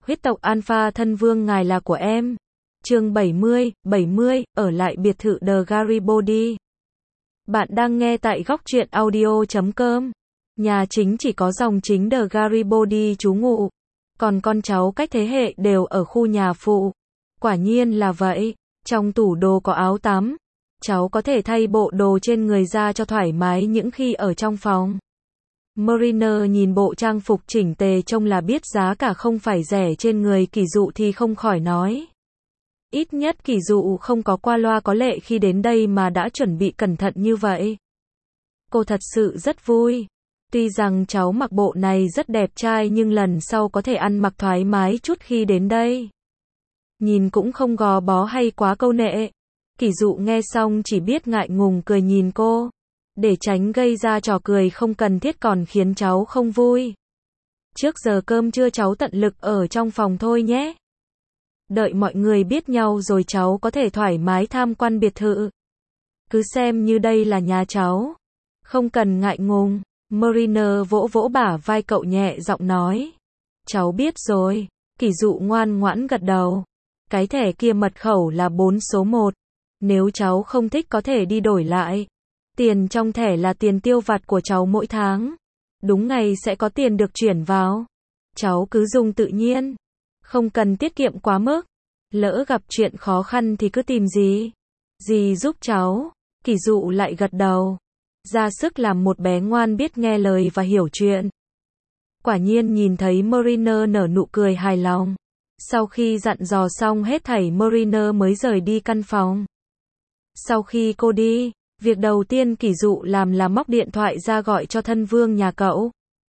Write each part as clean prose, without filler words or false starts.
Huyết tộc Alpha thân vương ngài là của em. Chương 70, ở lại biệt thự The Garibaldi. Bạn đang nghe tại góc truyện audio.com. Nhà chính chỉ có dòng chính The Garibaldi trú ngụ, còn con cháu cách thế hệ đều ở khu nhà phụ. Quả nhiên là vậy, trong tủ đồ có áo tắm. Cháu có thể thay bộ đồ trên người ra cho thoải mái những khi ở trong phòng. Mariner nhìn bộ trang phục chỉnh tề trông là biết giá cả không phải rẻ trên người Kỷ Dụ thì không khỏi nói. Ít nhất Kỷ Dụ không có qua loa có lệ khi đến đây mà đã chuẩn bị cẩn thận như vậy. Cô thật sự rất vui. Tuy rằng cháu mặc bộ này rất đẹp trai nhưng lần sau có thể ăn mặc thoải mái chút khi đến đây. Nhìn cũng không gò bó hay quá câu nệ. Kỷ Dụ nghe xong chỉ biết ngại ngùng cười nhìn cô. Để tránh gây ra trò cười không cần thiết còn khiến cháu không vui. Trước giờ cơm trưa cháu tận lực ở trong phòng thôi nhé. Đợi mọi người biết nhau rồi cháu có thể thoải mái tham quan biệt thự. Cứ xem như đây là nhà cháu. Không cần ngại ngùng. Mariner vỗ vỗ bả vai cậu nhẹ giọng nói. Cháu biết rồi. Kỷ Dụ ngoan ngoãn gật đầu. Cái thẻ kia mật khẩu là 4 số 1. Nếu cháu không thích có thể đi đổi lại. Tiền trong thẻ là tiền tiêu vặt của cháu mỗi tháng. Đúng ngày sẽ có tiền được chuyển vào. Cháu cứ dùng tự nhiên. Không cần tiết kiệm quá mức. Lỡ gặp chuyện khó khăn thì cứ tìm dì giúp cháu. Kỷ Dụ lại gật đầu. Ra sức làm một bé ngoan biết nghe lời và hiểu chuyện. Quả nhiên nhìn thấy Mariner nở nụ cười hài lòng. Sau khi dặn dò xong hết thảy Mariner mới rời đi căn phòng. Sau khi cô đi, việc đầu tiên Kỷ Dụ làm là móc điện thoại ra gọi cho thân vương nhà cậu.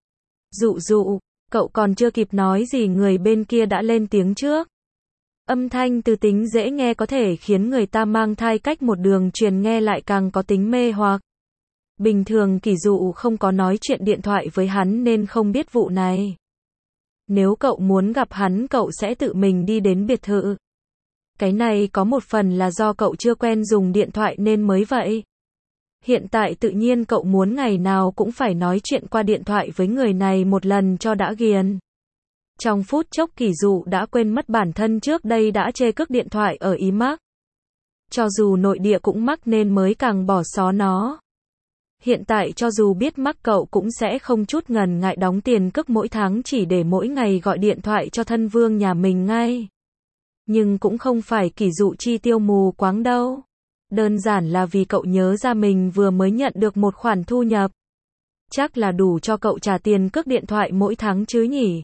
Dụ, cậu còn chưa kịp nói gì người bên kia đã lên tiếng trước. Âm thanh từ tính dễ nghe có thể khiến người ta mang thai cách một đường truyền nghe lại càng có tính mê hoặc. Bình thường Kỷ Dụ không có nói chuyện điện thoại với hắn nên không biết vụ này. Nếu cậu muốn gặp hắn cậu sẽ tự mình đi đến biệt thự. Cái này có một phần là do cậu chưa quen dùng điện thoại nên mới vậy. Hiện tại tự nhiên cậu muốn ngày nào cũng phải nói chuyện qua điện thoại với người này một lần cho đã ghiền. Trong phút chốc Kỷ Dụ đã quên mất bản thân trước đây đã chê cước điện thoại ở Ý mắc. Cho dù nội địa cũng mắc nên mới càng bỏ xó nó. Hiện tại cho dù biết mắc cậu cũng sẽ không chút ngần ngại đóng tiền cước mỗi tháng chỉ để mỗi ngày gọi điện thoại cho thân vương nhà mình ngay. Nhưng cũng không phải Kỷ Dụ chi tiêu mù quáng đâu. Đơn giản là vì cậu nhớ ra mình vừa mới nhận được một khoản thu nhập. Chắc là đủ cho cậu trả tiền cước điện thoại mỗi tháng chứ nhỉ.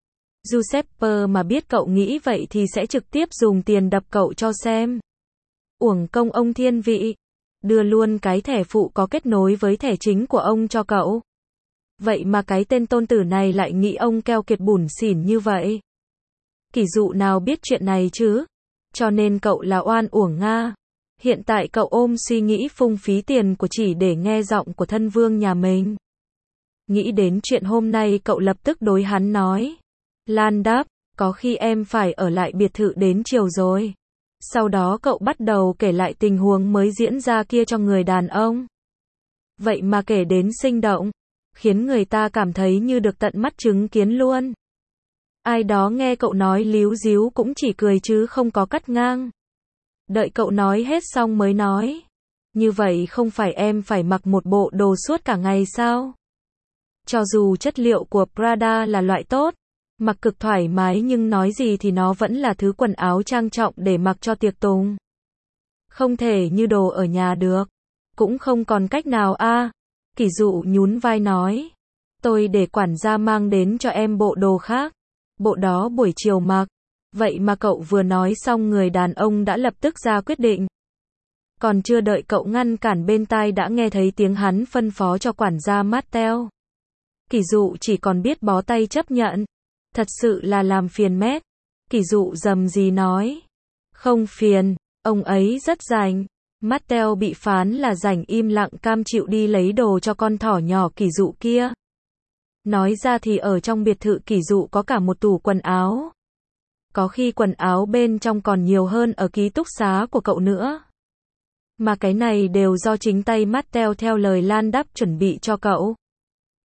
Giuseppe mà biết cậu nghĩ vậy thì sẽ trực tiếp dùng tiền đập cậu cho xem. Uổng công ông thiên vị. Đưa luôn cái thẻ phụ có kết nối với thẻ chính của ông cho cậu. Vậy mà cái tên tôn tử này lại nghĩ ông keo kiệt bủn xỉn như vậy. Kỷ Dụ nào biết chuyện này chứ. Cho nên cậu là oan uổng nga. Hiện tại cậu ôm suy nghĩ phung phí tiền của chỉ để nghe giọng của thân vương nhà mình. Nghĩ đến chuyện hôm nay cậu lập tức đối hắn nói. Lan đáp, có khi em phải ở lại biệt thự đến chiều rồi. Sau đó cậu bắt đầu kể lại tình huống mới diễn ra kia cho người đàn ông. Vậy mà kể đến sinh động, khiến người ta cảm thấy như được tận mắt chứng kiến luôn. Ai đó nghe cậu nói líu díu cũng chỉ cười chứ không có cắt ngang. Đợi cậu nói hết xong mới nói. Như vậy không phải em phải mặc một bộ đồ suốt cả ngày sao? Cho dù chất liệu của Prada là loại tốt, mặc cực thoải mái nhưng nói gì thì nó vẫn là thứ quần áo trang trọng để mặc cho tiệc tùng. Không thể như đồ ở nhà được. Cũng không còn cách nào a. Kỷ Dụ nhún vai nói. Tôi để quản gia mang đến cho em bộ đồ khác. Bộ đó buổi chiều mặc. Vậy mà cậu vừa nói xong người đàn ông đã lập tức ra quyết định. Còn chưa đợi cậu ngăn cản bên tai đã nghe thấy tiếng hắn phân phó cho quản gia Matteo. Kỷ Dụ chỉ còn biết bó tay chấp nhận. Thật sự là làm phiền mét. Kỷ Dụ rầm rì nói. Không phiền, ông ấy rất rảnh. Matteo bị phán là rảnh im lặng cam chịu đi lấy đồ cho con thỏ nhỏ Kỷ Dụ kia. Nói ra thì ở trong biệt thự Kỷ Dụ có cả một tủ quần áo. Có khi quần áo bên trong còn nhiều hơn ở ký túc xá của cậu nữa. Mà cái này đều do chính tay Matteo theo lời Lan đáp chuẩn bị cho cậu.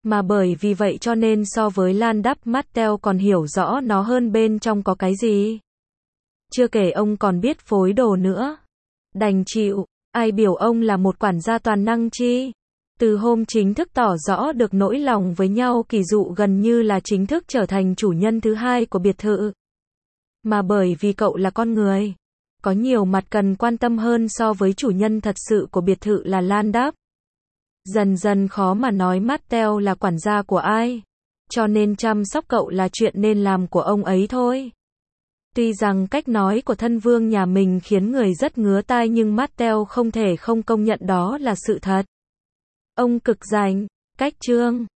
Mà bởi vì vậy cho nên so với Landap, Matteo còn hiểu rõ nó hơn bên trong có cái gì. Chưa kể ông còn biết phối đồ nữa. Đành chịu, ai biểu ông là một quản gia toàn năng chi. Từ hôm chính thức tỏ rõ được nỗi lòng với nhau, Kỳ Dụ gần như là chính thức trở thành chủ nhân thứ hai của biệt thự. Mà bởi vì cậu là con người, có nhiều mặt cần quan tâm hơn so với chủ nhân thật sự của biệt thự là Landap. Dần dần khó mà nói Matteo là quản gia của ai, cho nên chăm sóc cậu là chuyện nên làm của ông ấy thôi. Tuy rằng cách nói của thân vương nhà mình khiến người rất ngứa tai nhưng Matteo không thể không công nhận đó là sự thật. Ông cực rảnh, cách chương